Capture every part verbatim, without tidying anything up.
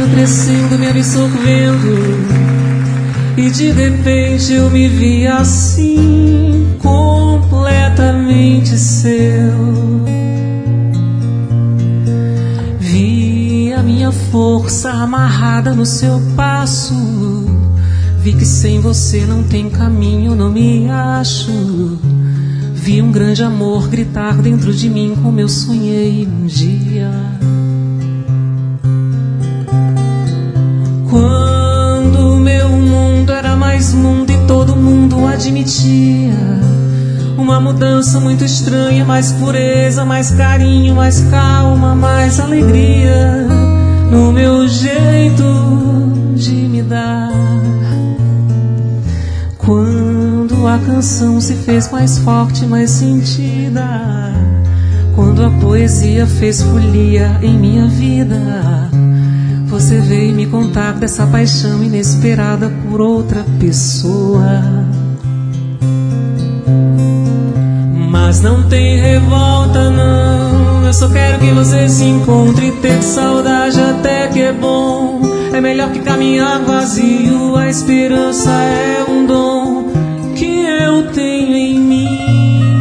crescendo, crescendo, me absorvendo. E de repente eu me vi assim, completamente seu. Vi a minha força amarrada no seu passo. Vi que sem você não tem caminho, não me acho. Vi um grande amor gritar dentro de mim como eu sonhei um dia. Quando meu mundo era mais mundo e todo mundo admitia uma mudança muito estranha, mais pureza, mais carinho, mais calma, mais alegria no meu jeito de me dar. Quando a canção se fez mais forte, mais sentida, quando a poesia fez folia em minha vida, você veio me contar dessa paixão inesperada por outra pessoa. Mas não tem revolta não, eu só quero que você se encontre. Ter saudade até que é bom, é melhor que caminhar vazio. A esperança é um dom que eu tenho em mim.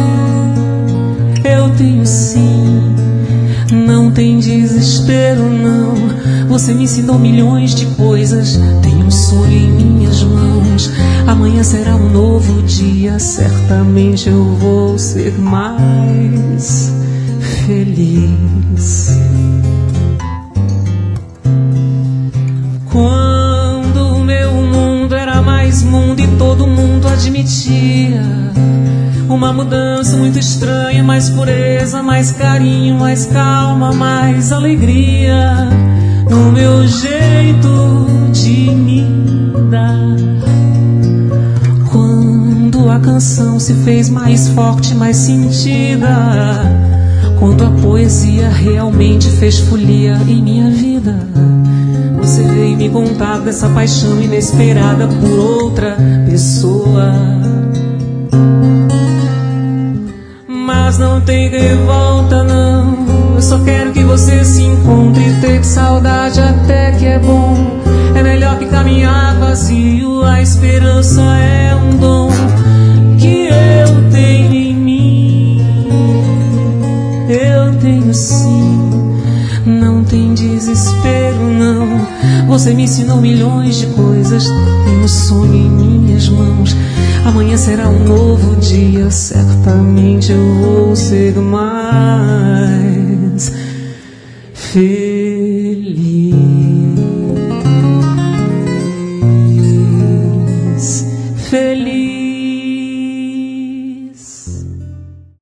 Eu tenho sim, não tem desespero não. Você me ensinou milhões de coisas, tenho um sonho em minhas mãos. Amanhã será um novo dia, certamente eu vou ser mais feliz. Quando o meu mundo era mais mundo e todo mundo admitia uma mudança muito estranha, mais pureza, mais carinho, mais calma, mais alegria no meu jeito de me dar. Quando a canção se fez mais forte, mais sentida, quando a poesia realmente fez folia em minha vida, você veio me contar dessa paixão inesperada por outra pessoa. Mas não tem revolta não, eu só quero que você se encontre. Ter saudade até que é bom, é melhor que caminhar vazio. A esperança é um dom que eu tenho em mim. Eu tenho sim, não tem desespero não. Você me ensinou milhões de coisas, tenho um sonho em minhas mãos. Amanhã será um novo dia, certamente eu vou ser mais feliz.